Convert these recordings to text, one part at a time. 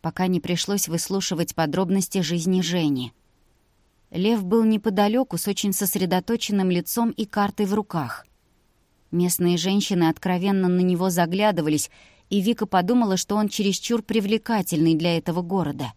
пока не пришлось выслушивать подробности жизни Жени. Лев был неподалёку с очень сосредоточенным лицом и картой в руках. Местные женщины откровенно на него заглядывались, и Вика подумала, что он чересчур привлекательный для этого города.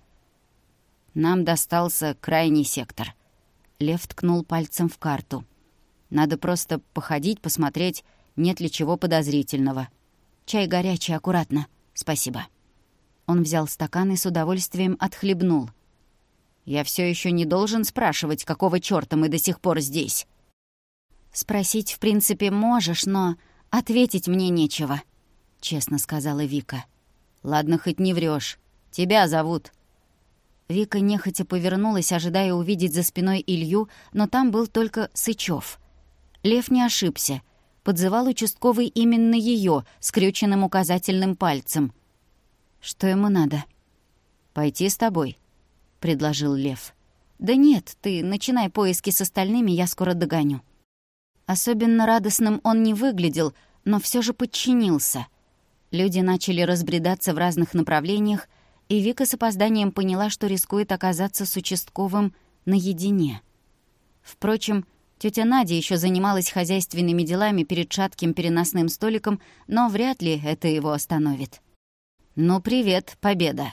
«Нам достался крайний сектор». Лев ткнул пальцем в карту. «Надо просто походить, посмотреть, нет ли чего подозрительного. Чай горячий, аккуратно. Спасибо». Он взял стакан и с удовольствием отхлебнул. «Я все еще не должен спрашивать, какого чёрта мы до сих пор здесь?» «Спросить, в принципе, можешь, но ответить мне нечего», — честно сказала Вика. «Ладно, хоть не врёшь. Тебя зовут». Вика нехотя повернулась, ожидая увидеть за спиной Илью, но там был только Сычёв. Лев не ошибся. Подзывал участковый именно её, скрюченным указательным пальцем. «Что ему надо?» «Пойти с тобой», — предложил Лев. «Да нет, ты начинай поиски с остальными, я скоро догоню». Особенно радостным он не выглядел, но всё же подчинился. Люди начали разбредаться в разных направлениях, и Вика с опозданием поняла, что рискует оказаться с участковым наедине. Впрочем, тётя Надя ещё занималась хозяйственными делами перед шатким переносным столиком, но вряд ли это его остановит. «Ну, привет, Победа!»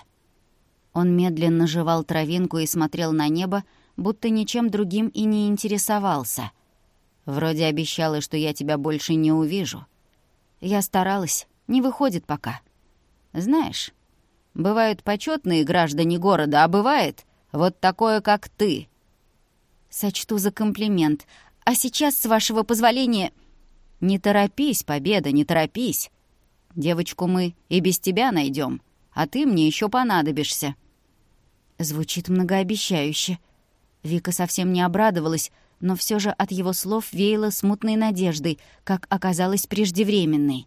Он медленно жевал травинку и смотрел на небо, будто ничем другим и не интересовался. «Вроде обещала, что я тебя больше не увижу. Я старалась, не выходит пока. Знаешь, бывают почётные граждане города, а бывает вот такое, как ты». «Сочту за комплимент. А сейчас, с вашего позволения...» «Не торопись, Победа, не торопись. Девочку мы и без тебя найдём, а ты мне ещё понадобишься». Звучит многообещающе. Вика совсем не обрадовалась, но всё же от его слов веяло смутной надеждой, как оказалось преждевременной.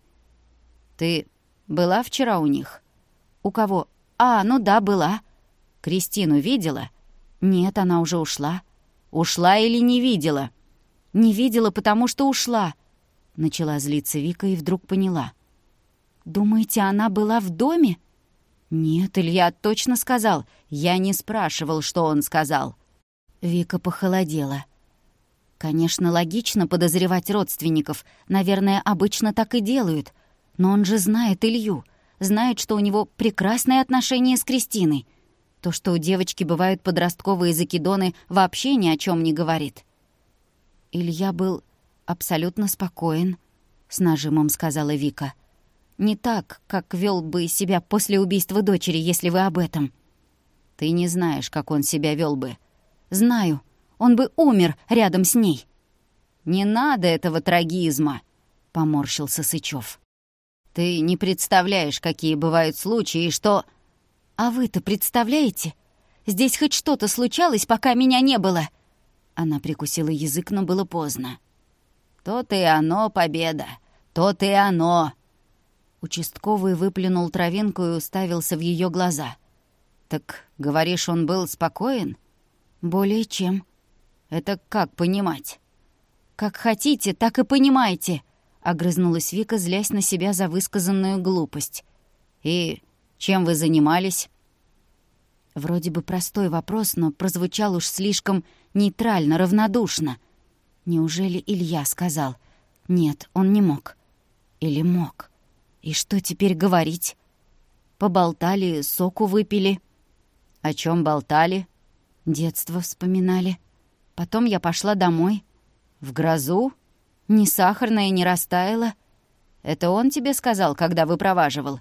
«Ты была вчера у них?» «У кого? А, ну да, была». «Кристину видела?» «Нет, она уже ушла». «Ушла или не видела?» «Не видела, потому что ушла», — начала злиться Вика и вдруг поняла. «Думаете, она была в доме?» «Нет, Илья точно сказал. Я не спрашивал, что он сказал». Вика похолодела. Конечно, логично подозревать родственников. Наверное, обычно так и делают. Но он же знает Илью. Знает, что у него прекрасные отношения с Кристиной. То, что у девочки бывают подростковые закидоны, вообще ни о чем не говорит. «Илья был абсолютно спокоен», — с нажимом сказала Вика. «Не так, как вел бы себя после убийства дочери, если вы об этом». «Ты не знаешь, как он себя вел бы». «Знаю. Он бы умер рядом с ней». «Не надо этого трагизма», — поморщился Сычёв. «Ты не представляешь, какие бывают случаи, и что...» «А вы-то представляете? Здесь хоть что-то случалось, пока меня не было?» Она прикусила язык, но было поздно. «То-то и оно, Победа, то-то и оно!» Участковый выплюнул травинку и уставился в её глаза. «Так, говоришь, он был спокоен?» «Более чем». «Это как понимать?» «Как хотите, так и понимайте», — огрызнулась Вика, злясь на себя за высказанную глупость. «И чем вы занимались?» Вроде бы простой вопрос, но прозвучал уж слишком нейтрально, равнодушно. Неужели Илья сказал? Нет, он не мог. Или мог? И что теперь говорить? Поболтали, соку выпили. О чем болтали? Детство вспоминали. Потом я пошла домой. В грозу? Ни сахарная не растаяла. Это он тебе сказал, когда выпроваживал?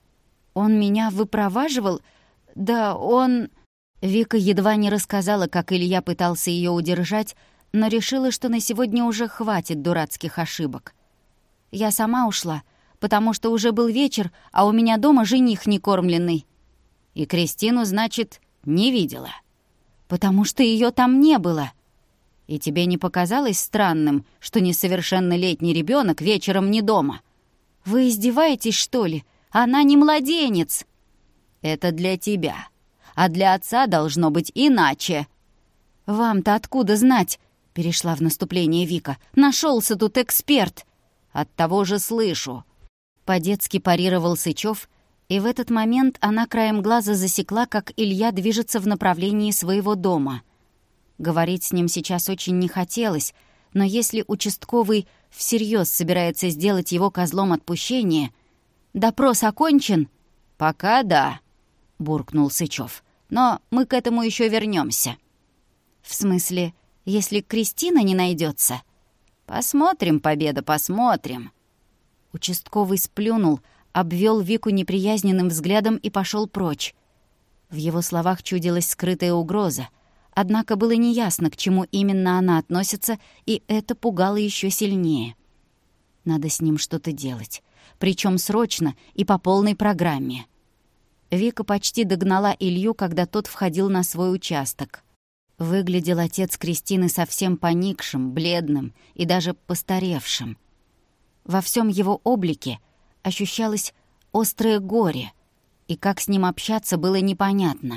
Он меня выпроваживал? Да он... Вика едва не рассказала, как Илья пытался ее удержать, но решила, что на сегодня уже хватит дурацких ошибок. Я сама ушла, потому что уже был вечер, а у меня дома жених некормленный. И Кристину, значит, не видела. Потому что ее там не было. И тебе не показалось странным, что несовершеннолетний ребенок вечером не дома? Вы издеваетесь, что ли? Она не младенец. Это для тебя. А для отца должно быть иначе. Вам-то откуда знать? Перешла в наступление Вика. Нашелся тут эксперт. От того же слышу. По-детски парировал Сычёв И в этот момент она краем глаза засекла, как Илья движется в направлении своего дома. Говорить с ним сейчас очень не хотелось, но если участковый всерьез собирается сделать его козлом отпущения... «Допрос окончен?» «Пока да», — буркнул Сычев. «Но мы к этому еще вернемся. «В смысле, если Кристина не найдется? «Посмотрим, Победа, посмотрим». Участковый сплюнул, обвел Вику неприязненным взглядом и пошел прочь. В его словах чудилась скрытая угроза, однако было неясно, к чему именно она относится, и это пугало еще сильнее. Надо с ним что-то делать, причем срочно и по полной программе. Вика почти догнала Илью, когда тот входил на свой участок. Выглядел отец Кристины совсем поникшим, бледным и даже постаревшим. Во всем его облике ощущалось острое горе, и как с ним общаться было непонятно.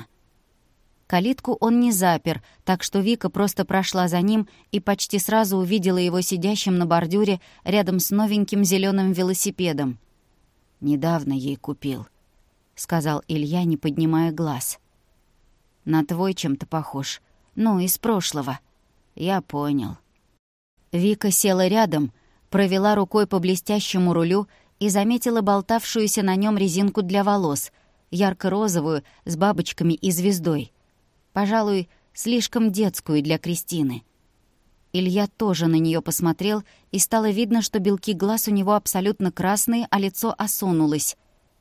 Калитку он не запер, так что Вика просто прошла за ним и почти сразу увидела его сидящим на бордюре рядом с новеньким зеленым велосипедом. «Недавно ей купил», — сказал Илья, не поднимая глаз. «На твой чем-то похож. Ну, из прошлого». «Я понял». Вика села рядом, провела рукой по блестящему рулю и заметила болтавшуюся на нем резинку для волос, ярко-розовую, с бабочками и звездой. Пожалуй, слишком детскую для Кристины. Илья тоже на нее посмотрел, и стало видно, что белки глаз у него абсолютно красные, а лицо осунулось.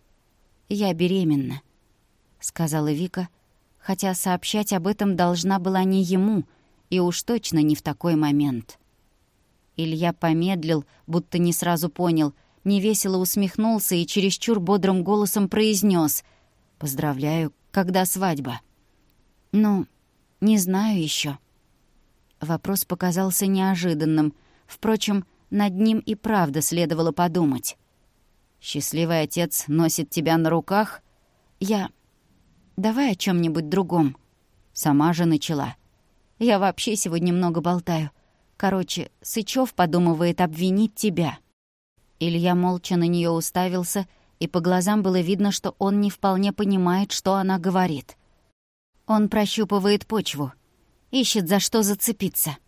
«Я беременна», — сказала Вика, хотя сообщать об этом должна была не ему, и уж точно не в такой момент. Илья помедлил, будто не сразу понял, невесело усмехнулся и чересчур бодрым голосом произнес: «Поздравляю, когда свадьба?» «Ну, не знаю еще. Вопрос показался неожиданным. Впрочем, над ним и правда следовало подумать. «Счастливый отец носит тебя на руках?» Давай о чем нибудь другом». Сама же начала. «Я вообще сегодня много болтаю. Короче, Сычев подумывает обвинить тебя». Илья молча на нее уставился, и по глазам было видно, что он не вполне понимает, что она говорит. Он прощупывает почву, ищет, за что зацепиться.